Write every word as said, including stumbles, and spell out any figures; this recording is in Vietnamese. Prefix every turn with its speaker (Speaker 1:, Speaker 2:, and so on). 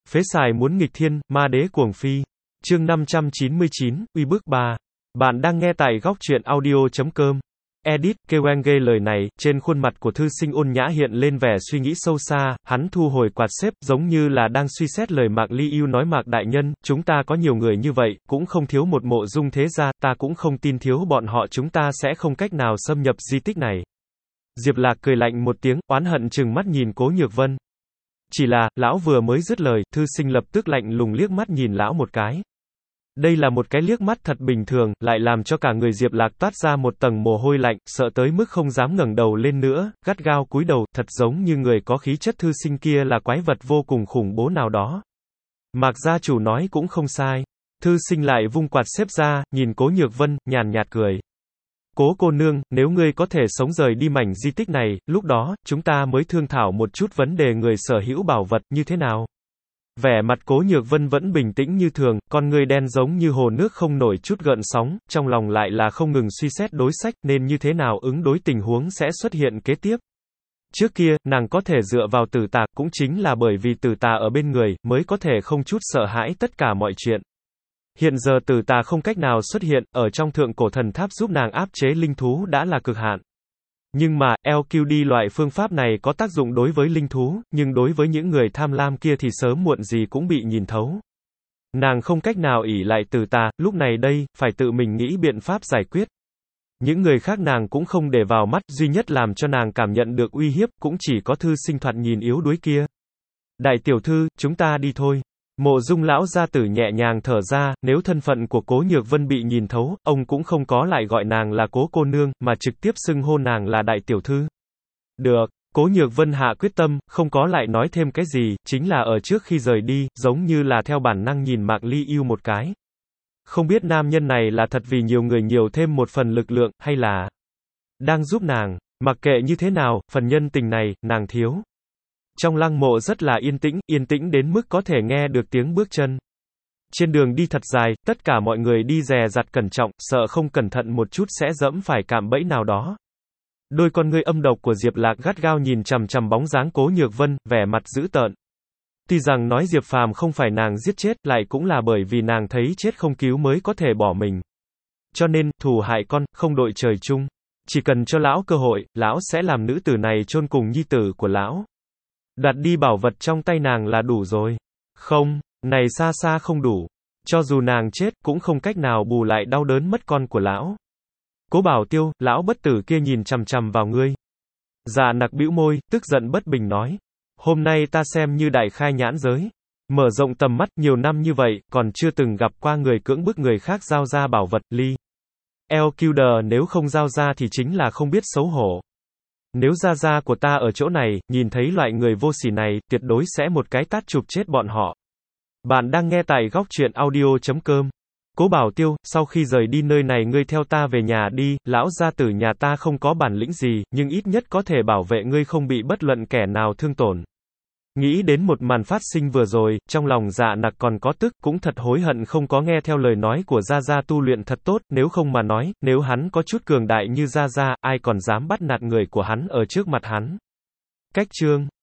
Speaker 1: Phế xài muốn nghịch thiên, ma đế cuồng phi. Chương năm trăm chín mươi chín, uy bức ba. Bạn đang nghe tại góc truyện audio chấm com. Edit, Kewenge lời này, trên khuôn mặt của thư sinh ôn nhã hiện lên vẻ suy nghĩ sâu xa, hắn thu hồi quạt xếp, giống như là đang suy xét lời Mạc Ly yêu nói Mạc đại nhân, chúng ta có nhiều người như vậy, cũng không thiếu một mộ dung thế gia, ta cũng không tin thiếu bọn họ chúng ta sẽ không cách nào xâm nhập di tích này. Diệp Lạc cười lạnh một tiếng, oán hận trừng mắt nhìn Cố Nhược Vân. Chỉ là, lão vừa mới dứt lời, thư sinh lập tức lạnh lùng liếc mắt nhìn lão một cái. Đây là một cái liếc mắt thật bình thường, lại làm cho cả người Diệp Lạc toát ra một tầng mồ hôi lạnh, sợ tới mức không dám ngẩng đầu lên nữa, gắt gao cúi đầu, thật giống như người có khí chất thư sinh kia là quái vật vô cùng khủng bố nào đó. Mạc gia chủ nói cũng không sai. Thư sinh lại vung quạt xếp ra, nhìn Cố Nhược Vân, nhàn nhạt cười. Cố cô nương, nếu ngươi có thể sống rời đi mảnh di tích này, lúc đó, chúng ta mới thương thảo một chút vấn đề người sở hữu bảo vật như thế nào. Vẻ mặt Cố Nhược Vân vẫn bình tĩnh như thường, con ngươi đen giống như hồ nước không nổi chút gợn sóng, trong lòng lại là không ngừng suy xét đối sách nên như thế nào ứng đối tình huống sẽ xuất hiện kế tiếp. Trước kia, nàng có thể dựa vào Tử Tà, cũng chính là bởi vì Tử Tà ở bên người, mới có thể không chút sợ hãi tất cả mọi chuyện. Hiện giờ Tử Tà không cách nào xuất hiện, ở trong thượng cổ thần tháp giúp nàng áp chế linh thú đã là cực hạn. Nhưng mà, lờ quy đê loại phương pháp này có tác dụng đối với linh thú, nhưng đối với những người tham lam kia thì sớm muộn gì cũng bị nhìn thấu. Nàng không cách nào ỷ lại Tử Tà, lúc này đây, phải tự mình nghĩ biện pháp giải quyết. Những người khác nàng cũng không để vào mắt, duy nhất làm cho nàng cảm nhận được uy hiếp, cũng chỉ có thư sinh thoạt nhìn yếu đuối kia. Đại tiểu thư, chúng ta đi thôi. Mộ Dung lão gia tử nhẹ nhàng thở ra, nếu thân phận của Cố Nhược Vân bị nhìn thấu, ông cũng không có lại gọi nàng là Cố cô nương, mà trực tiếp xưng hô nàng là đại tiểu thư. Được, Cố Nhược Vân hạ quyết tâm, không có lại nói thêm cái gì, chính là ở trước khi rời đi, giống như là theo bản năng nhìn Mạc Ly yêu một cái. Không biết nam nhân này là thật vì nhiều người nhiều thêm một phần lực lượng, hay là đang giúp nàng, mặc kệ như thế nào, phần nhân tình này, nàng thiếu. Trong lăng mộ rất là yên tĩnh, yên tĩnh đến mức có thể nghe được tiếng bước chân. Trên đường đi thật dài, tất cả mọi người đi dè dặt cẩn trọng, sợ không cẩn thận một chút sẽ dẫm phải cạm bẫy nào đó. Đôi con ngươi âm độc của Diệp Lạc gắt gao nhìn chằm chằm bóng dáng Cố Nhược Vân, vẻ mặt dữ tợn. Tuy rằng nói Diệp Phàm không phải nàng giết chết, lại cũng là bởi vì nàng thấy chết không cứu mới có thể bỏ mình. Cho nên, thù hại con, không đội trời chung. Chỉ cần cho lão cơ hội, lão sẽ làm nữ tử này chôn cùng nhi tử của lão. Đoạt đi bảo vật trong tay nàng là đủ rồi. Không, này xa xa không đủ. Cho dù nàng chết, cũng không cách nào bù lại đau đớn mất con của lão. Cố Bảo Tiêu, lão bất tử kia nhìn chằm chằm vào ngươi. Dạ Nặc bĩu môi, tức giận bất bình nói. Hôm nay ta xem như đại khai nhãn giới. Mở rộng tầm mắt, nhiều năm như vậy, còn chưa từng gặp qua người cưỡng bức người khác giao ra bảo vật, ly. lờ quy đê nếu không giao ra thì chính là không biết xấu hổ. Nếu gia gia của ta ở chỗ này, nhìn thấy loại người vô sỉ này, tuyệt đối sẽ một cái tát chụp chết bọn họ. Bạn đang nghe tại góc truyện audio chấm com. Cố Bảo Tiêu, sau khi rời đi nơi này ngươi theo ta về nhà đi, lão gia tử nhà ta không có bản lĩnh gì, nhưng ít nhất có thể bảo vệ ngươi không bị bất luận kẻ nào thương tổn. Nghĩ đến một màn phát sinh vừa rồi, trong lòng Dạ Nặc còn có tức, cũng thật hối hận không có nghe theo lời nói của Gia Gia tu luyện thật tốt, nếu không mà nói, nếu hắn có chút cường đại như Gia Gia, ai còn dám bắt nạt người của hắn ở trước mặt hắn. Cách chương